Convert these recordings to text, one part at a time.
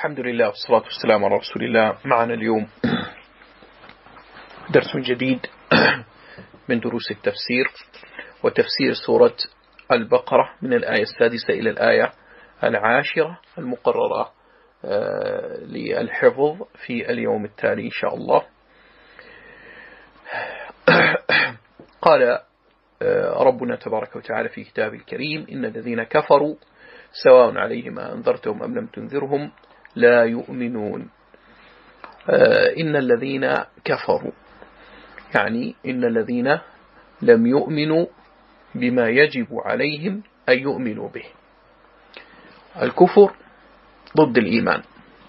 الحمد لله والصلاة والسلام على رسول الله. معنا اليوم درس جديد من دروس التفسير، وتفسير سورة البقرة من الآية 6 إلى الآية 10 المقررة للحفظ في اليوم التالي إن شاء الله. قال ربنا تبارك وتعالى في كتابه الكريم: إن الذين كفروا سواء عليهم أنذرتهم أم لم تنذرهم لا يؤمنون. إن الذين كفروا يعني إن الذين لم يؤمنوا بما يجب عليهم أن يؤمنوا به. الكفر ضد الإيمان،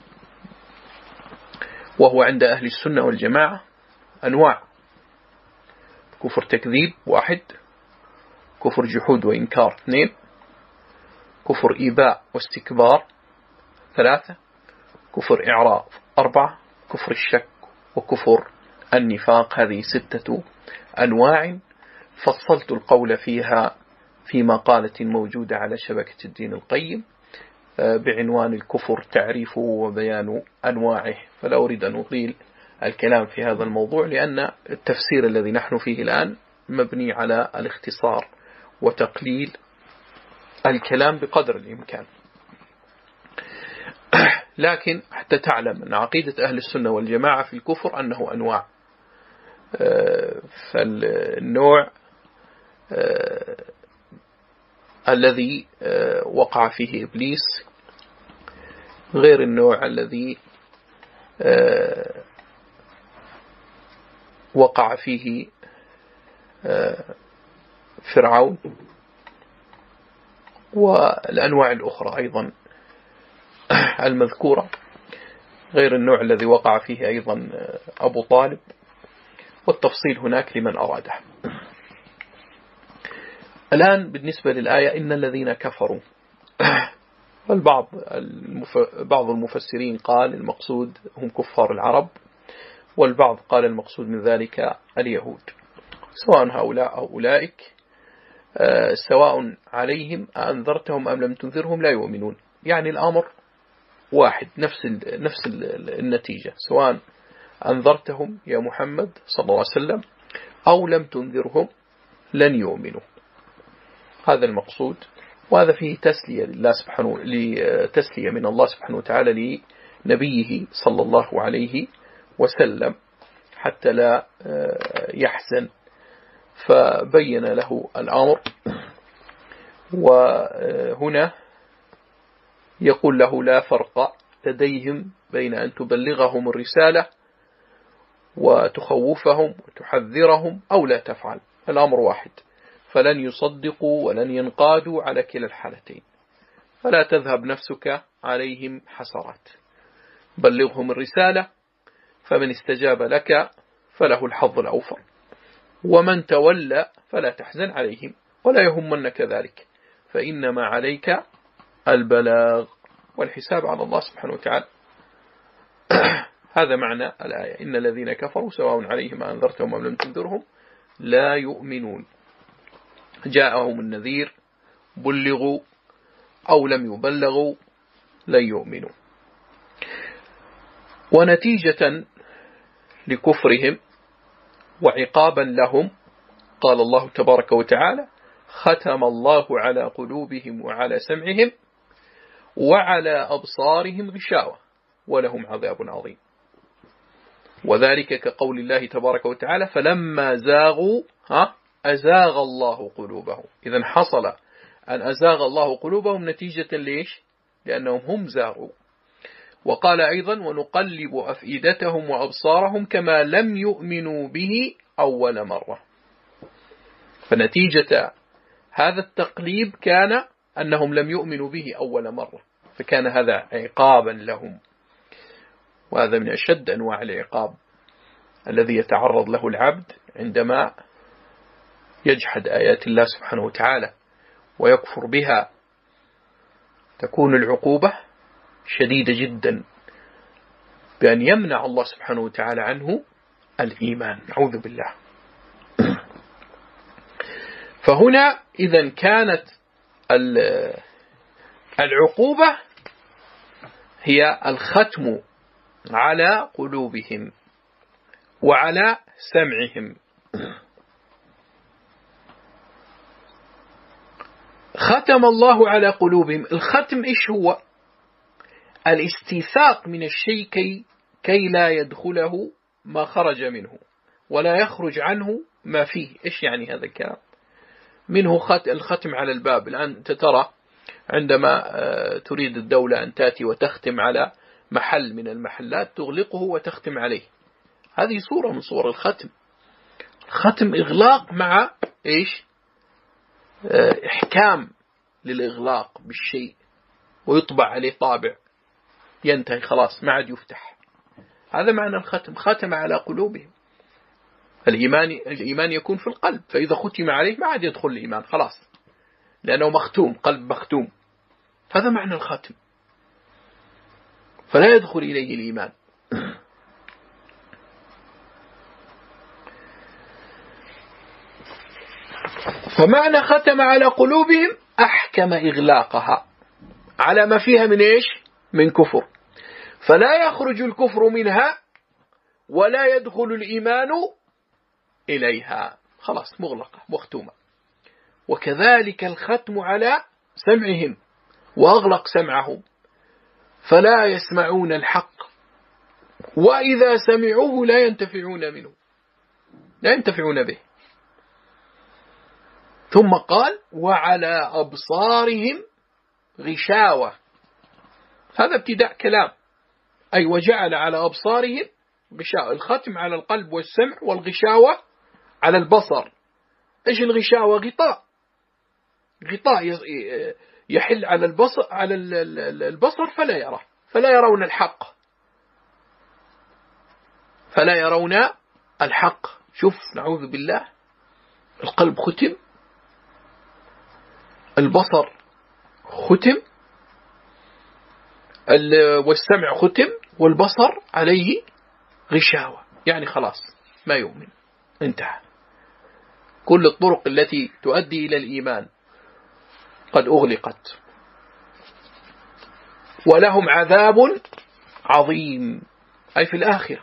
وهو عند أهل السنة والجماعة أنواع: كفر تكذيب 1، كفر جحود وإنكار 2، كفر إيباء واستكبار 3، كفر إعراض 4، كفر الشك وكفر النفاق. هذه 6 أنواع فصلت القول فيها في مقالة موجودة على شبكة الدين القيم بعنوان الكفر تعريفه وبيان أنواعه، فلا أريد أن أطيل الكلام في هذا الموضوع، لأن التفسير الذي نحن فيه الآن مبني على الاختصار وتقليل الكلام بقدر الإمكان. لكن حتى تعلم أن عقيدة أهل السنة والجماعة في الكفر أنه أنواع. فالنوع الذي وقع فيه إبليس غير النوع الذي وقع فيه فرعون، والأنواع الأخرى أيضا المذكورة غير النوع الذي وقع فيه أيضا أبو طالب، والتفصيل هناك لمن أراده. الآن بالنسبة للآية إن الذين كفروا، بعض المفسرين قال المقصود هم كفار العرب، والبعض قال المقصود من ذلك اليهود، سواء هؤلاء أو أولئك سواء عليهم أنذرتهم أم لم تنذرهم لا يؤمنون. يعني الأمر واحد، نفس النتيجة، سواء أنذرتهم يا محمد صلى الله عليه وسلم أو لم تنذرهم لن يؤمنوا. هذا المقصود، وهذا فيه تسلية من الله سبحانه وتعالى لنبيه صلى الله عليه وسلم حتى لا يحزن، فبين له الأمر. وهنا يقول له لا فرق لديهم بين أن تبلغهم الرسالة وتخوفهم وتحذرهم أو لا تفعل، الأمر واحد، فلن يصدقوا ولن ينقادوا على كلا الحالتين، فلا تذهب نفسك عليهم حسرات. بلغهم الرسالة، فمن استجاب لك فله الحظ الأوفر، ومن تولى فلا تحزن عليهم ولا يهمنك ذلك، فإنما عليك البلاغ والحساب على الله سبحانه وتعالى. هذا معنى الآية: إن الذين كفروا سواء عليهم أنذرتهم أم لم تنذرهم لا يؤمنون. جاءهم النذير، بلغوا أو لم يبلغوا لن يؤمنوا. ونتيجة لكفرهم وعقابا لهم قال الله تبارك وتعالى: ختم الله على قلوبهم وعلى سمعهم وعلى أبصارهم غشاوة ولهم عذاب عظيم. وذلك كقول الله تبارك وتعالى: فلما زاغوا أزاغ الله قلوبهم. إذن حصل أن أزاغ الله قلوبهم نتيجة ليش؟ لأنهم هم زاغوا. وقال أيضا: ونقلب أفئدتهم وأبصارهم كما لم يؤمنوا به أول مرة. فنتيجة هذا التقليب كان أنهم لم يؤمنوا به أول مرة، فكان هذا عقابا لهم. وهذا من أشد أنواع العقاب الذي يتعرض له العبد عندما يجحد آيات الله سبحانه وتعالى ويكفر بها. تكون العقوبة شديدة جدا بأن يمنع الله سبحانه وتعالى عنه الإيمان، نعوذ بالله. فهنا إذن كانت العقوبة هي الختم على قلوبهم وعلى سمعهم. ختم الله على قلوبهم. الختم إيش هو؟ الاستيثاق من الشيء كي لا يدخله ما خرج منه ولا يخرج عنه ما فيه. إيش يعني هذا الكلام؟ منه الختم على الباب. الآن أنت ترى عندما تريد الدولة أن تأتي وتختم على محل من المحلات تغلقه وتختم عليه. هذه صورة من صور الختم. الختم إغلاق مع إيش؟ إحكام للإغلاق بالشيء ويطبع عليه طابع ينتهي خلاص ما عاد يفتح. هذا معنى الختم. ختم على قلوبهم. الإيمان يكون في القلب، فإذا ختم عليه ما عاد يدخل الإيمان خلاص لأنه مختوم، قلب مختوم. هذا معنى الختم، فلا يدخل إليه الإيمان. فمعنى ختم على قلوبهم أحكم إغلاقها على ما فيها من إيش؟ من كفر، فلا يخرج الكفر منها ولا يدخل الإيمان إليها، خلاص مغلقة مختومة. وكذلك الختم على سمعهم وأغلق سمعهم فلا يسمعون الحق، وإذا سمعوه لا ينتفعون منه، لا ينتفعون به. ثم قال وعلى أبصارهم غشاوة. هذا ابتداء كلام، أي وجعل على أبصارهم غشاوة. الختم على القلب والسمع، والغشاوة على البصر. إيش الغشاوة؟ غطاء يحل على البصر فلا يرى، فلا يرون الحق، فلا يرون الحق. شوف نعوذ بالله، القلب ختم، البصر ختم، والسمع ختم، والبصر عليه غشاوة، يعني خلاص ما يؤمن، انتهى. كل الطرق التي تؤدي إلى الإيمان قد أغلقت. ولهم عذاب عظيم، أي في الآخرة.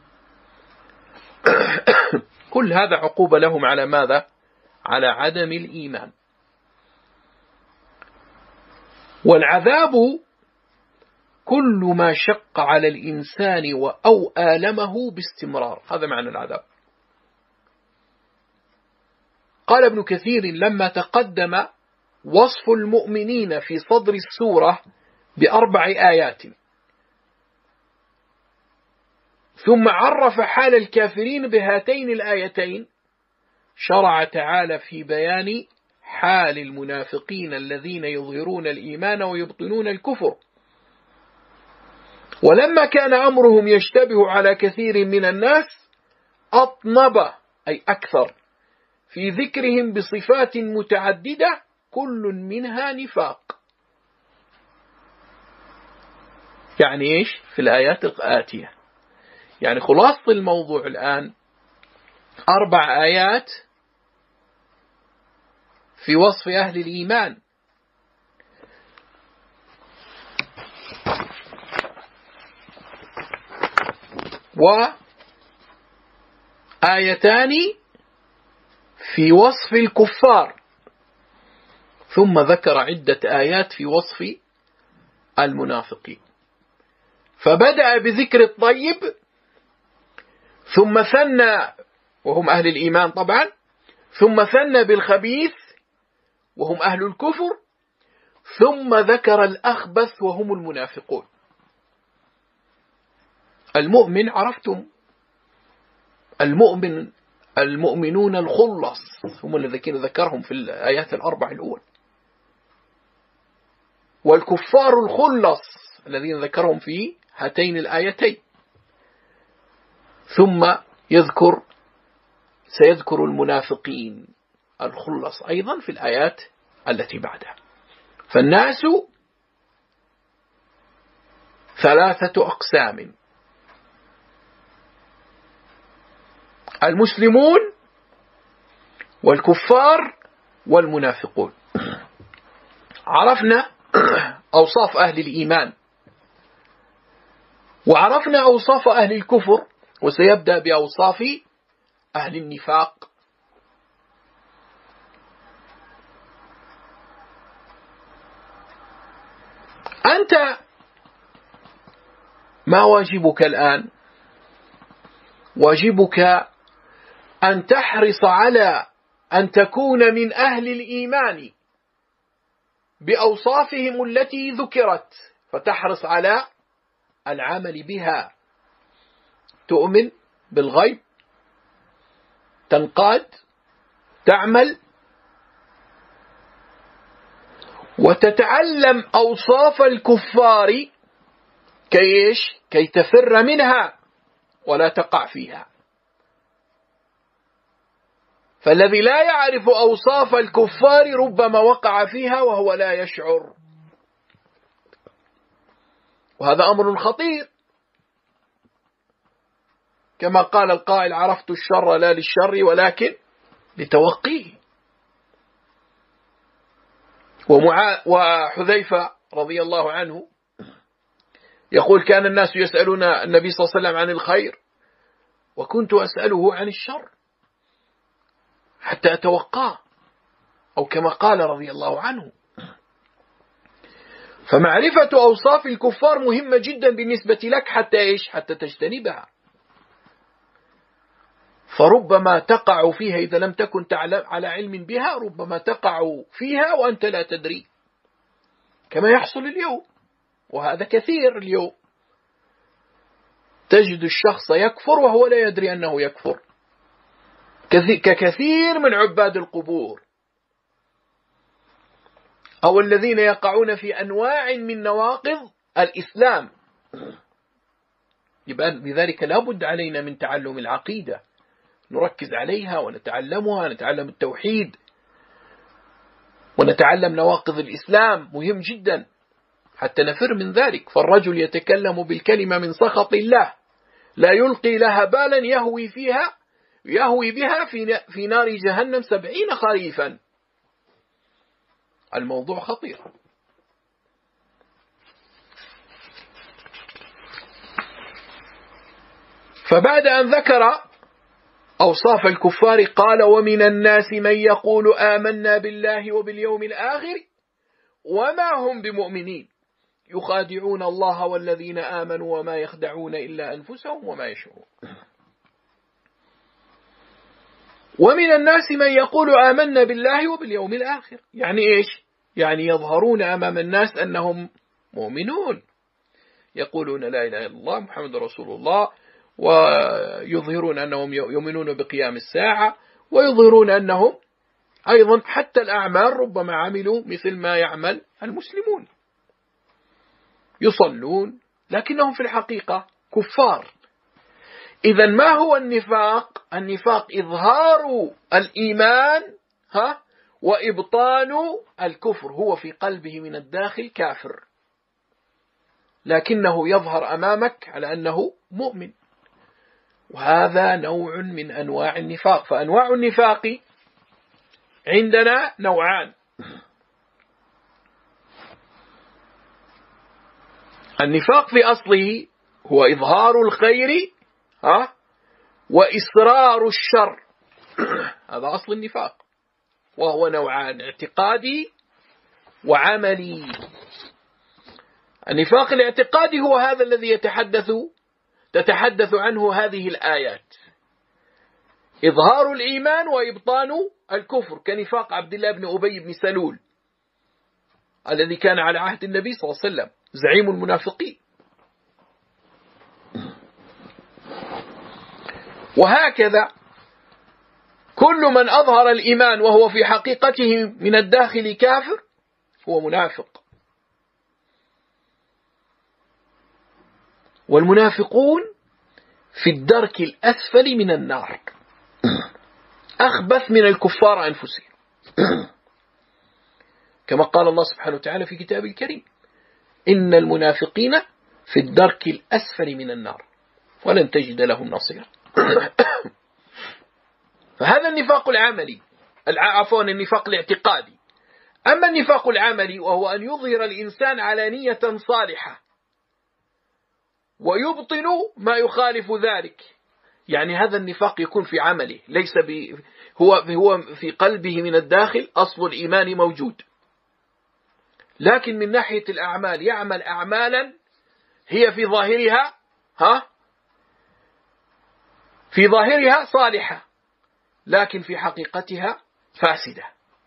كل هذا عقوبة لهم على ماذا؟ على عدم الإيمان. والعذاب كل ما شق على الإنسان أو آلمه باستمرار، هذا معنى العذاب. قال ابن كثير لما تقدم وصف المؤمنين في صدر السورة ب4 آيات، ثم عرف حال الكافرين بهاتين الآيتين، شرع تعالى في بيان حال المنافقين الذين يظهرون الإيمان ويبطنون الكفر. ولما كان أمرهم يشتبه على كثير من الناس أطنب، أي أكثر، في ذكرهم بصفات متعددة كل منها نفاق. يعني إيش في الآيات الآتية؟ يعني خلاصة الموضوع الآن 4 آيات في وصف أهل الإيمان، وآيتان في وصف الكفار، ثم ذكر عدة آيات في وصف المنافقين. فبدأ بذكر الطيب، ثم ثنى وهم أهل الإيمان طبعا، ثم ثنى بالخبيث وهم أهل الكفر، ثم ذكر الأخبث وهم المنافقون. المؤمن عرفتم، المؤمنون الخلص هم الذين ذكرهم في الآيات 4 الأول، والكفار الخلص الذين ذكرهم في هاتين الآيتين، ثم سيذكر المنافقين الخلص أيضا في الآيات التي بعدها. فالناس 3 أقسام: المسلمون والكفار والمنافقون. عرفنا أوصاف أهل الإيمان وعرفنا أوصاف أهل الكفر، وسيبدأ بأوصاف أهل النفاق. أنت ما واجبك الآن؟ واجبك أن تحرص على أن تكون من أهل الإيمان بأوصافهم التي ذكرت، فتحرص على العمل بها. تؤمن بالغيب، تنقاد، تعمل، وتتعلم أوصاف الكفار كي تفر منها ولا تقع فيها. فالذي لا يعرف أوصاف الكفار ربما وقع فيها وهو لا يشعر، وهذا أمر خطير. كما قال القائل: عرفت الشر لا للشر ولكن لتوقيه. وحذيفة رضي الله عنه يقول: كان الناس يسألون النبي صلى الله عليه وسلم عن الخير، وكنت أسأله عن الشر حتى أتوقاه، أو كما قال رضي الله عنه. فمعرفة أوصاف الكفار مهمة جدا بالنسبة لك، حتى إيش؟ حتى تجتنبها. فربما تقع فيها إذا لم تكن تعلم على علم بها، ربما تقع فيها وأنت لا تدري، كما يحصل اليوم، وهذا كثير اليوم. تجد الشخص يكفر وهو لا يدري أنه يكفر، ككثير من عباد القبور، أو الذين يقعون في أنواع من نواقض الإسلام. لذلك لا بد علينا من تعلم العقيدة، نركز عليها ونتعلمها، نتعلم التوحيد ونتعلم نواقض الإسلام، مهم جدا حتى نفر من ذلك. فالرجل يتكلم بالكلمة من سخط الله لا يلقي لها بالا يهوي بها في نار جهنم 70 خريفا. الموضوع خطير. فبعد أن ذكر أوصاف الكفار قال: ومن الناس من يقول آمنا بالله وباليوم الآخر وما هم بمؤمنين يخادعون الله والذين آمنوا وما يخدعون إلا أنفسهم وما يشعرون. ومن الناس من يقول آمنا بالله وباليوم الآخر، يعني إيش؟ يعني يظهرون أمام الناس أنهم مؤمنون، يقولون لا إله إلا الله محمد رسول الله، ويظهرون أنهم يؤمنون بقيام الساعة، ويظهرون أنهم أيضا حتى الأعمال ربما عملوا مثل ما يعمل المسلمون، يصلون، لكنهم في الحقيقة كفار. إذا ما هو النفاق؟ النفاق إظهار الإيمان وإبطان الكفر. هو في قلبه من الداخل كافر، لكنه يظهر أمامك على أنه مؤمن، وهذا نوع من أنواع النفاق. فأنواع النفاق عندنا نوعان: النفاق في أصله هو إظهار الخير وإصرار الشر، هذا أصل النفاق، وهو نوعان: اعتقادي وعملي. النفاق الاعتقادي هو هذا الذي تتحدث عنه هذه الآيات: إظهار الإيمان وإبطان الكفر، كنفاق عبد الله بن أبي بن سلول الذي كان على عهد النبي صلى الله عليه وسلم زعيم المنافقين. وهكذا كل من أظهر الإيمان وهو في حقيقته من الداخل كافر هو منافق. والمنافقون في الدرك الأسفل من النار، أخبث من الكفار أنفسهم، كما قال الله سبحانه وتعالى في كتابه الكريم: إن المنافقين في الدرك الأسفل من النار ولن تجد لهم نصيرا. فهذا النفاق العملي، النفاق الاعتقادي. أما النفاق العملي وهو أن يظهر الإنسان علانية صالحة ويبطن ما يخالف ذلك. يعني هذا النفاق يكون في عمله، ليس هو في قلبه من الداخل أصل الإيمان موجود، لكن من ناحية الأعمال يعمل أعمالا هي في ظاهرها صالحة، لكن في حقيقتها فاسدة.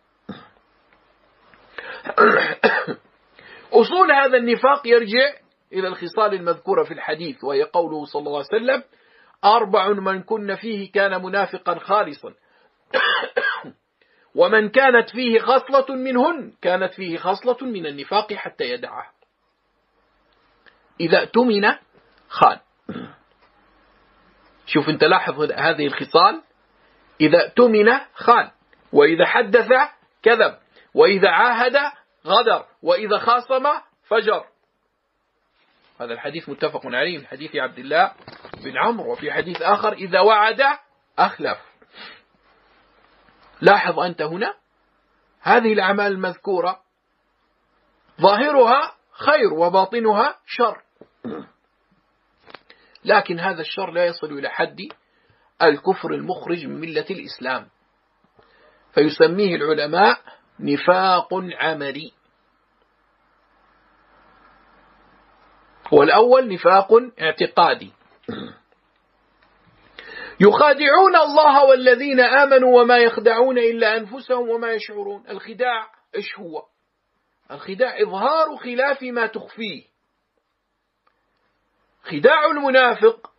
أصول هذا النفاق يرجع إلى الخصال المذكورة في الحديث، وهي قوله صلى الله عليه وسلم: 4 من كن فيه كان منافقا خالصا، ومن كانت فيه خصلة منهن كانت فيه خصلة من النفاق حتى يدعها. إذا اؤتمن خان. شوف انت لاحظ هذه الخصال: إذا اؤتمن خان، وإذا حدث كذب، وإذا عاهد غدر، وإذا خاصم فجر. هذا الحديث متفق عليه من حديث عبد الله بن عمرو، وفي حديث آخر: إذا وعد أخلف. لاحظ أنت هنا هذه الأعمال المذكورة ظاهرها خير وباطنها شر، لكن هذا الشر لا يصل إلى حد الكفر المخرج من ملة الإسلام، فيسميه العلماء نفاق عملي. والأول نفاق اعتقادي. يخادعون الله والذين آمنوا وما يخدعون إلا أنفسهم وما يشعرون. الخداع إيش هو؟ الخداع إظهار خلاف ما تخفيه. خداع المنافق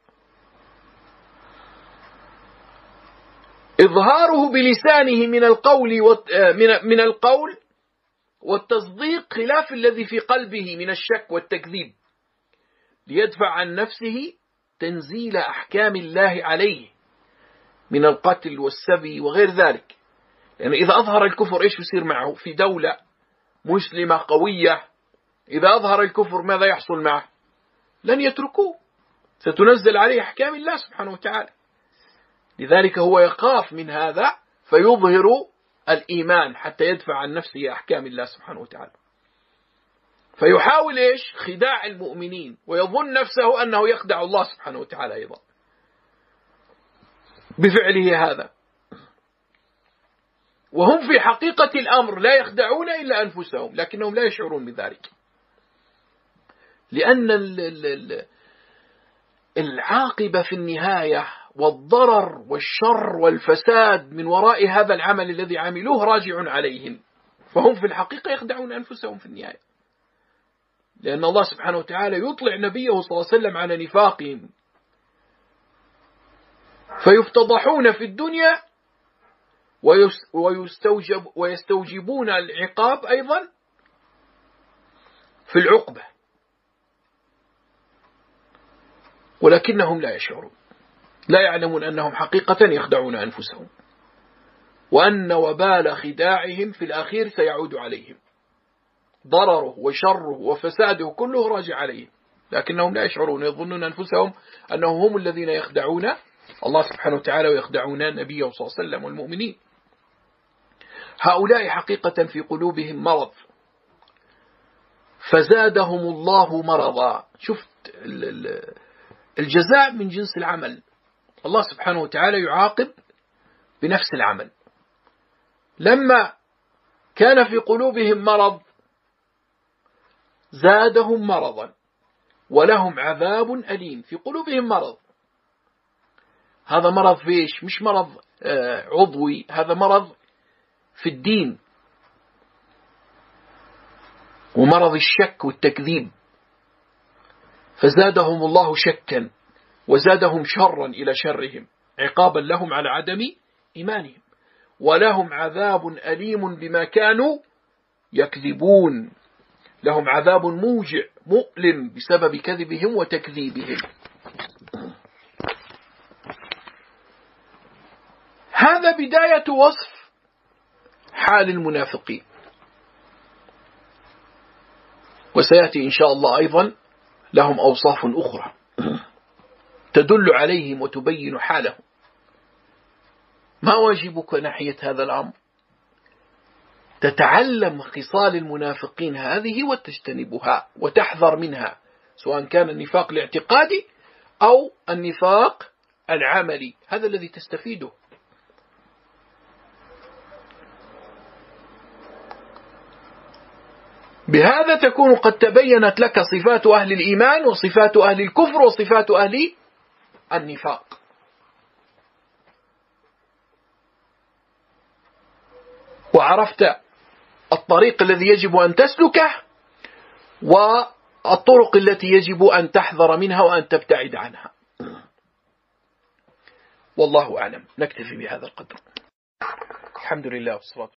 إظهاره بلسانه من القول والتصديق خلاف الذي في قلبه من الشك والتكذيب، ليدفع عن نفسه تنزيل أحكام الله عليه من القتل والسبي وغير ذلك. لأن إذا أظهر الكفر إيش يصير معه؟ في دولة مسلمة قوية إذا أظهر الكفر ماذا يحصل معه؟ لن يتركوه، ستنزل عليه أحكام الله سبحانه وتعالى. لذلك هو يخاف من هذا فيظهر الإيمان حتى يدفع عن نفسه أحكام الله سبحانه وتعالى، فيحاول إيش؟ خداع المؤمنين، ويظن نفسه أنه يخدع الله سبحانه وتعالى أيضا بفعله هذا، وهم في حقيقة الأمر لا يخدعون إلا أنفسهم، لكنهم لا يشعرون بذلك، لأن العاقبة في النهاية والضرر والشر والفساد من وراء هذا العمل الذي عملوه راجع عليهم، فهم في الحقيقة يخدعون أنفسهم في النهاية، لأن الله سبحانه وتعالى يطلع نبيه صلى الله عليه وسلم على نفاقهم فيفتضحون في الدنيا ويستوجبون العقاب أيضا في العقبة، ولكنهم لا يشعرون، لا يعلمون أنهم حقيقة يخدعون أنفسهم، وأن وبال خداعهم في الأخير سيعود عليهم، ضرره وشره وفساده كله راجع عليهم، لكنهم لا يشعرون، يظنون أنفسهم أنهم هم الذين يخدعون الله سبحانه وتعالى ويخدعون نبيه صلى الله عليه وسلم والمؤمنين. هؤلاء حقيقة في قلوبهم مرض فزادهم الله مرضا. شفت الجزاء من جنس العمل، الله سبحانه وتعالى يعاقب بنفس العمل. لما كان في قلوبهم مرض زادهم مرضا ولهم عذاب أليم. في قلوبهم مرض، هذا مرض فيش، مش مرض عضوي، هذا مرض في الدين ومرض الشك والتكذيب، فزادهم الله شكا وزادهم شرا إلى شرهم عقابا لهم على عدم إيمانهم، ولهم عذاب أليم بما كانوا يكذبون، لهم عذاب موجع مؤلم بسبب كذبهم وتكذيبهم. هذا بداية وصف حال المنافقين، وسيأتي إن شاء الله أيضا لهم أوصاف أخرى تدل عليهم وتبين حالهم. ما واجبك ناحية هذا الأمر؟ تتعلم خصال المنافقين هذه وتجتنبها وتحذر منها سواء كان النفاق الاعتقادي أو النفاق العملي، هذا الذي تستفيده. بهذا تكون قد تبينت لك صفات أهل الإيمان وصفات أهل الكفر وصفات أهل النفاق. وعرفت الطريق الذي يجب أن تسلكه والطرق التي يجب أن تحذر منها وأن تبتعد عنها. والله أعلم. نكتفي بهذا القدر. الحمد لله والصلاة